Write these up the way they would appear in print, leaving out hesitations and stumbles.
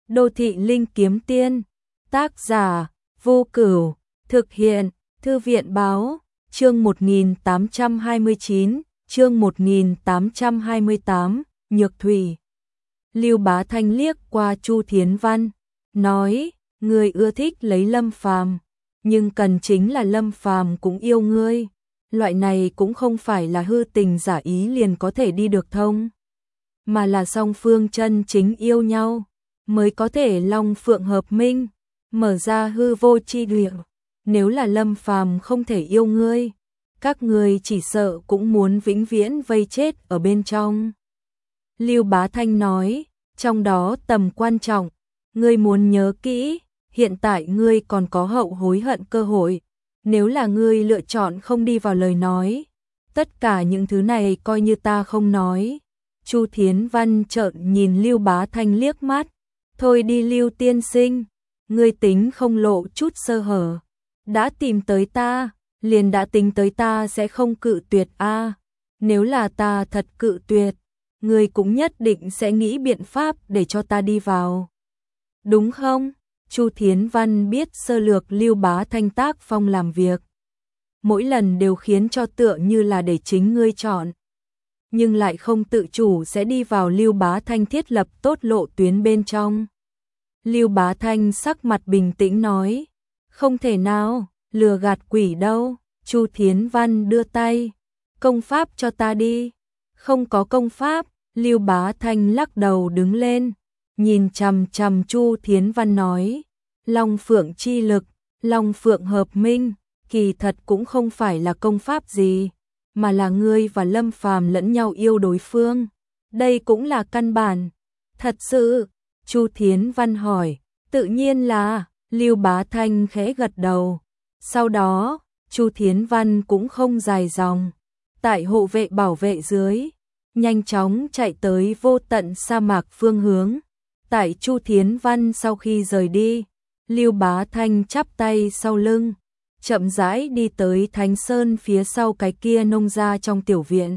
Đô thị linh kiếm tiên, tác giả Vô Cửu, thực hiện Thư viện báo, chương 1829, chương 1828, Nhược Thủy. Lưu Bá Thanh liếc qua Chu Thiến Văn, nói, ngươi ưa thích lấy Lâm Phàm, nhưng cần chính là Lâm Phàm cũng yêu ngươi, loại này cũng không phải là hư tình giả ý liền có thể đi được thông, mà là song phương chân chính yêu nhau, mới có thể long phượng hợp minh, mở ra hư vô chi địa. Nếu là Lâm Phàm không thể yêu ngươi, các ngươi chỉ sợ cũng muốn vĩnh viễn vây chết ở bên trong. Lưu Bá Thanh nói, trong đó tầm quan trọng, ngươi muốn nhớ kỹ, hiện tại ngươi còn có hậu hối hận cơ hội, nếu là ngươi lựa chọn không đi vào lời nói, tất cả những thứ này coi như ta không nói. Chu Thiến Văn trợn nhìn Lưu Bá Thanh liếc mắt, thôi đi Lưu tiên sinh, ngươi tính không lộ chút sơ hở, đã tìm tới ta, liền đã tính tới ta sẽ không cự tuyệt a. Nếu là ta thật cự tuyệt, ngươi cũng nhất định sẽ nghĩ biện pháp để cho ta đi vào. Đúng không? Chu Thiến Văn biết sơ lược Lưu Bá Thanh tác phong làm việc, mỗi lần đều khiến cho tựa như là để chính ngươi chọn, nhưng lại không tự chủ sẽ đi vào Lưu Bá Thanh thiết lập tốt lộ tuyến bên trong. Lưu Bá Thanh sắc mặt bình tĩnh nói, không thể nào, lừa gạt quỷ đâu. Chu Thiến Văn đưa tay, công pháp cho ta đi. Không có công pháp. Lưu Bá Thanh lắc đầu đứng lên, nhìn chằm chằm Chu Thiến Văn nói, Long Phượng chi lực, Long Phượng hợp minh, kỳ thật cũng không phải là công pháp gì, mà là ngươi và Lâm Phàm lẫn nhau yêu đối phương. Đây cũng là căn bản. Thật sự? Chu Thiến Văn hỏi. Tự nhiên là. Lưu Bá Thanh khẽ gật đầu. Sau đó, Chu Thiến Văn cũng không dài dòng, tại hộ vệ bảo vệ dưới, nhanh chóng chạy tới vô tận sa mạc phương hướng. Tại Chu Thiến Văn sau khi rời đi, Lưu Bá Thanh chắp tay sau lưng, chậm rãi đi tới Thánh Sơn phía sau cái kia nông gia trong tiểu viện.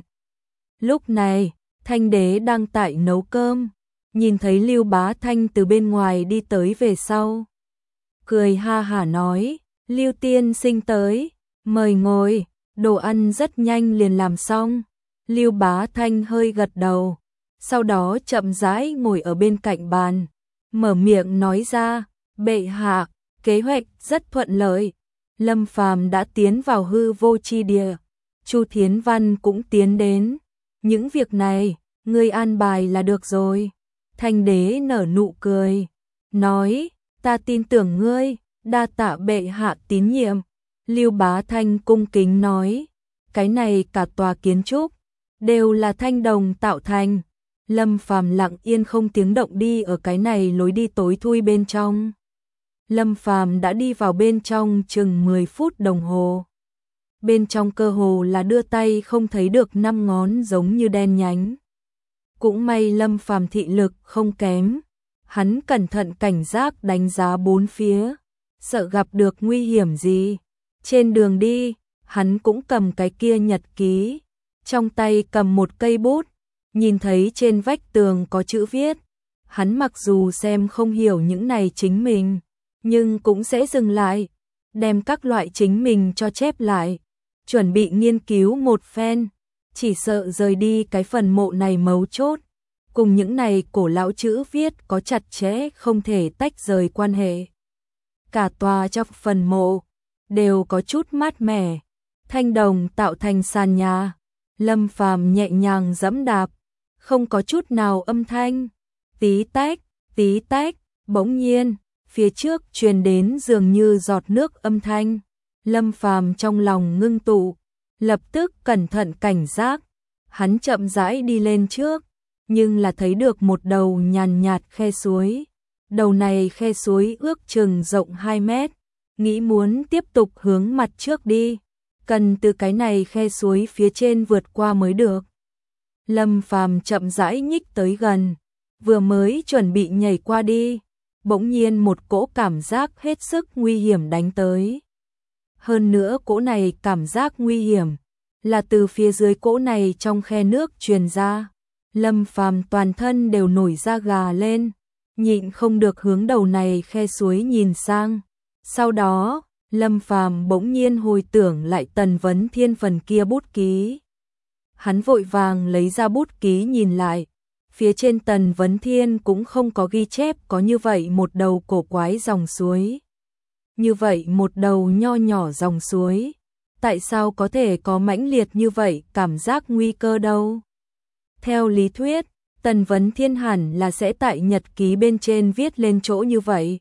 Lúc này, Thanh Đế đang tại nấu cơm, nhìn thấy Lưu Bá Thanh từ bên ngoài đi tới về sau, cười ha hả nói, Lưu tiên sinh tới, mời ngồi, đồ ăn rất nhanh liền làm xong. Lưu Bá Thanh hơi gật đầu, sau đó chậm rãi ngồi ở bên cạnh bàn, mở miệng nói ra, bệ hạ, kế hoạch rất thuận lợi, Lâm Phàm đã tiến vào hư vô chi địa, Chu Thiến Văn cũng tiến đến, những việc này, ngươi an bài là được rồi. Thanh Đế nở nụ cười, nói, ta tin tưởng ngươi, đa tạ bệ hạ tín nhiệm. Lưu Bá Thanh cung kính nói, cái này cả tòa kiến trúc đều là thanh đồng tạo thành. Lâm Phàm lặng yên không tiếng động đi ở cái này lối đi tối thui bên trong. Lâm Phàm đã đi vào bên trong chừng 10 phút đồng hồ. Bên trong cơ hồ là đưa tay không thấy được 5 ngón giống như đen nhánh. Cũng may Lâm Phàm thị lực không kém, hắn cẩn thận cảnh giác đánh giá bốn phía, sợ gặp được nguy hiểm gì. Trên đường đi, hắn cũng cầm cái kia nhật ký, trong tay cầm một cây bút, nhìn thấy trên vách tường có chữ viết. Hắn mặc dù xem không hiểu những này chính mình, nhưng cũng sẽ dừng lại, đem các loại chính mình cho chép lại, chuẩn bị nghiên cứu một phen, chỉ sợ rời đi cái phần mộ này mấu chốt, cùng những này cổ lão chữ viết có chặt chẽ không thể tách rời quan hệ. Cả tòa trong phần mộ đều có chút mát mẻ, thanh đồng tạo thành sàn nhà, Lâm Phàm nhẹ nhàng giẫm đạp, không có chút nào âm thanh, tí tách, bỗng nhiên, phía trước truyền đến dường như giọt nước âm thanh. Lâm Phàm trong lòng ngưng tụ, lập tức cẩn thận cảnh giác, hắn chậm rãi đi lên trước, nhưng là thấy được một đầu nhàn nhạt khe suối. Đầu này khe suối ước chừng rộng 2 mét, nghĩ muốn tiếp tục hướng mặt trước đi, cần từ cái này khe suối phía trên vượt qua mới được. Lâm Phàm chậm rãi nhích tới gần, vừa mới chuẩn bị nhảy qua đi, bỗng nhiên một cỗ cảm giác hết sức nguy hiểm đánh tới. Hơn nữa cỗ này cảm giác nguy hiểm là từ phía dưới cỗ này trong khe nước truyền ra. Lâm Phàm toàn thân đều nổi da gà lên, nhịn không được hướng đầu này khe suối nhìn sang. Sau đó, Lâm Phàm bỗng nhiên hồi tưởng lại Tần Vấn Thiên phần kia bút ký. Hắn vội vàng lấy ra bút ký nhìn lại, phía trên Tần Vấn Thiên cũng không có ghi chép có như vậy một đầu cổ quái dòng suối. Như vậy một đầu nho nhỏ dòng suối, tại sao có thể có mãnh liệt như vậy cảm giác nguy cơ đâu? Theo lý thuyết, Tần Vấn Thiên hẳn là sẽ tại nhật ký bên trên viết lên chỗ như vậy,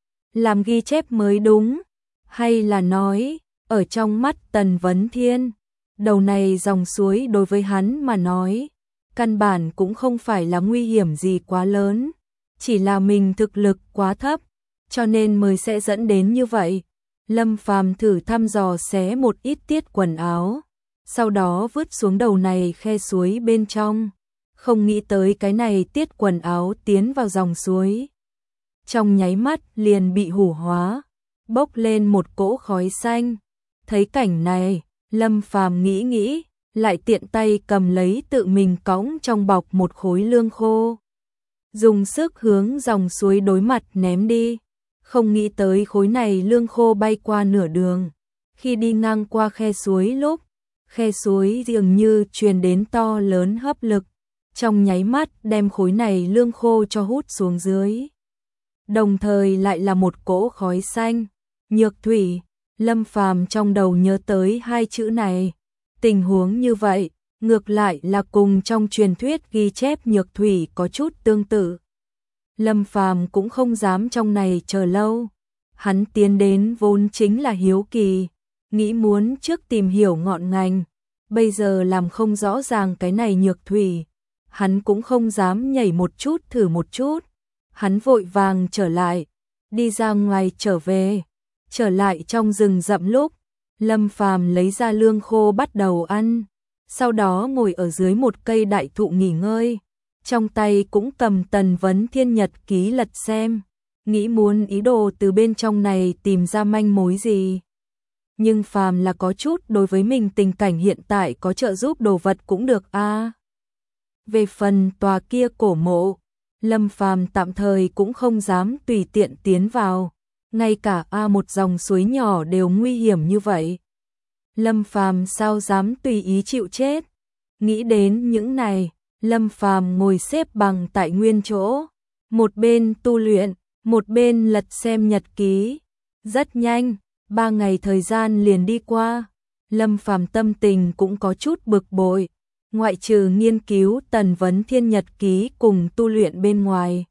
làm ghi chép mới đúng, hay là nói, ở trong mắt Tần Vấn Thiên, đầu này dòng suối đối với hắn mà nói, căn bản cũng không phải là nguy hiểm gì quá lớn, chỉ là mình thực lực quá thấp, cho nên mới sẽ dẫn đến như vậy. Lâm Phàm thử thăm dò xé một ít tiết quần áo, sau đó vứt xuống đầu này khe suối bên trong, không nghĩ tới cái này tiết quần áo tiến vào dòng suối. Trong nháy mắt liền bị hủ hóa, bốc lên một cỗ khói xanh. Thấy cảnh này, Lâm Phàm nghĩ, lại tiện tay cầm lấy tự mình cõng trong bọc một khối lương khô. Dùng sức hướng dòng suối đối mặt ném đi, không nghĩ tới khối này lương khô bay qua nửa đường. Khi đi ngang qua khe suối lúc, khe suối dường như truyền đến to lớn hấp lực, trong nháy mắt đem khối này lương khô cho hút xuống dưới. Đồng thời lại là một cỗ khói xanh, nhược thủy. Lâm Phàm trong đầu nhớ tới hai chữ này. Tình huống như vậy, ngược lại là cùng trong truyền thuyết ghi chép nhược thủy có chút tương tự. Lâm Phàm cũng không dám trong này chờ lâu. Hắn tiến đến vốn chính là hiếu kỳ, nghĩ muốn trước tìm hiểu ngọn ngành. Bây giờ làm không rõ ràng cái này nhược thủy, hắn cũng không dám nhảy một chút thử một chút. Hắn vội vàng trở lại, đi ra ngoài trở về. Trở lại trong rừng rậm lúc, Lâm Phàm lấy ra lương khô bắt đầu ăn, sau đó ngồi ở dưới một cây đại thụ nghỉ ngơi, trong tay cũng cầm Tần Vấn Thiên nhật ký lật xem, nghĩ muốn ý đồ từ bên trong này tìm ra manh mối gì. Nhưng phàm là có chút đối với mình tình cảnh hiện tại có trợ giúp đồ vật cũng được a. Về phần tòa kia cổ mộ, Lâm Phàm tạm thời cũng không dám tùy tiện tiến vào. Ngay cả một dòng suối nhỏ đều nguy hiểm như vậy. Lâm Phàm sao dám tùy ý chịu chết. Nghĩ đến những này, Lâm Phàm ngồi xếp bằng tại nguyên chỗ, một bên tu luyện, một bên lật xem nhật ký. Rất nhanh, 3 ngày thời gian liền đi qua. Lâm Phàm tâm tình cũng có chút bực bội, ngoại trừ nghiên cứu Tần Vấn Thiên nhật ký cùng tu luyện bên ngoài.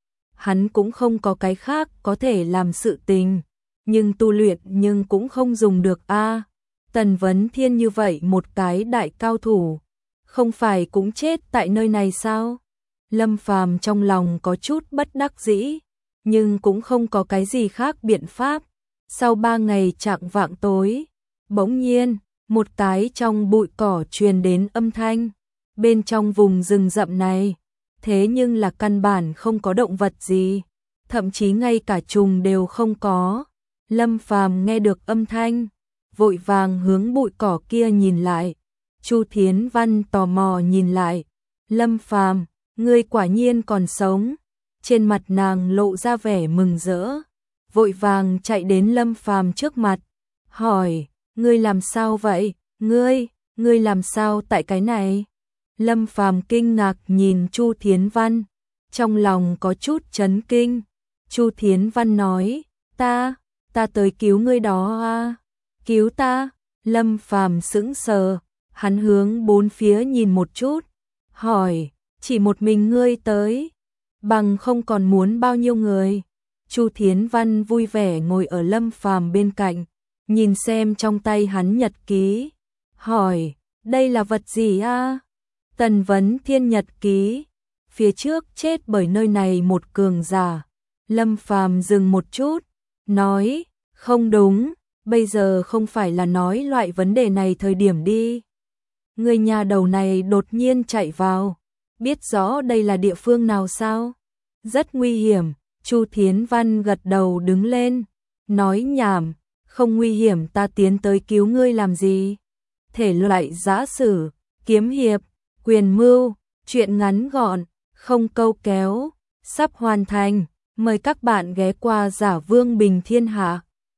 Hắn cũng không có cái khác có thể làm sự tình, nhưng tu luyện nhưng cũng không dùng được a. Tần Vấn Thiên như vậy một cái đại cao thủ, không phải cũng chết tại nơi này sao? Lâm Phàm trong lòng có chút bất đắc dĩ, nhưng cũng không có cái gì khác biện pháp. Sau 3 ngày chạng vạng tối, bỗng nhiên, một cái trong bụi cỏ truyền đến âm thanh, bên trong vùng rừng rậm này. Thế nhưng là căn bản không có động vật gì, thậm chí ngay cả trùng đều không có. Lâm Phàm nghe được âm thanh, vội vàng hướng bụi cỏ kia nhìn lại. Chu Thiến Văn tò mò nhìn lại. Lâm Phàm, ngươi quả nhiên còn sống. Trên mặt nàng lộ ra vẻ mừng rỡ, vội vàng chạy đến Lâm Phàm trước mặt, hỏi, ngươi làm sao vậy? Ngươi làm sao tại cái này? Lâm Phàm kinh ngạc nhìn Chu Thiến Văn, trong lòng có chút chấn kinh. Chu Thiến Văn nói, ta tới cứu ngươi đó a. Cứu ta? Lâm Phàm sững sờ, hắn hướng bốn phía nhìn một chút, hỏi, chỉ một mình ngươi tới, bằng không còn muốn bao nhiêu người? Chu Thiến Văn vui vẻ ngồi ở Lâm Phàm bên cạnh, nhìn xem trong tay hắn nhật ký, hỏi, đây là vật gì a? Tần Vấn Thiên nhật ký, phía trước chết bởi nơi này một cường giả. Lâm Phàm dừng một chút, nói, không đúng, bây giờ không phải là nói loại vấn đề này thời điểm đi. Người nhà đầu này đột nhiên chạy vào, biết rõ đây là địa phương nào sao? Rất nguy hiểm. Chu Thiến Văn gật đầu đứng lên, nói nhảm, không nguy hiểm ta tiến tới cứu ngươi làm gì? Thể loại giã sử, kiếm hiệp, quyền mưu, chuyện ngắn gọn, không câu kéo, sắp hoàn thành. Mời các bạn ghé qua Giả Vương Bình Thiên Hạ.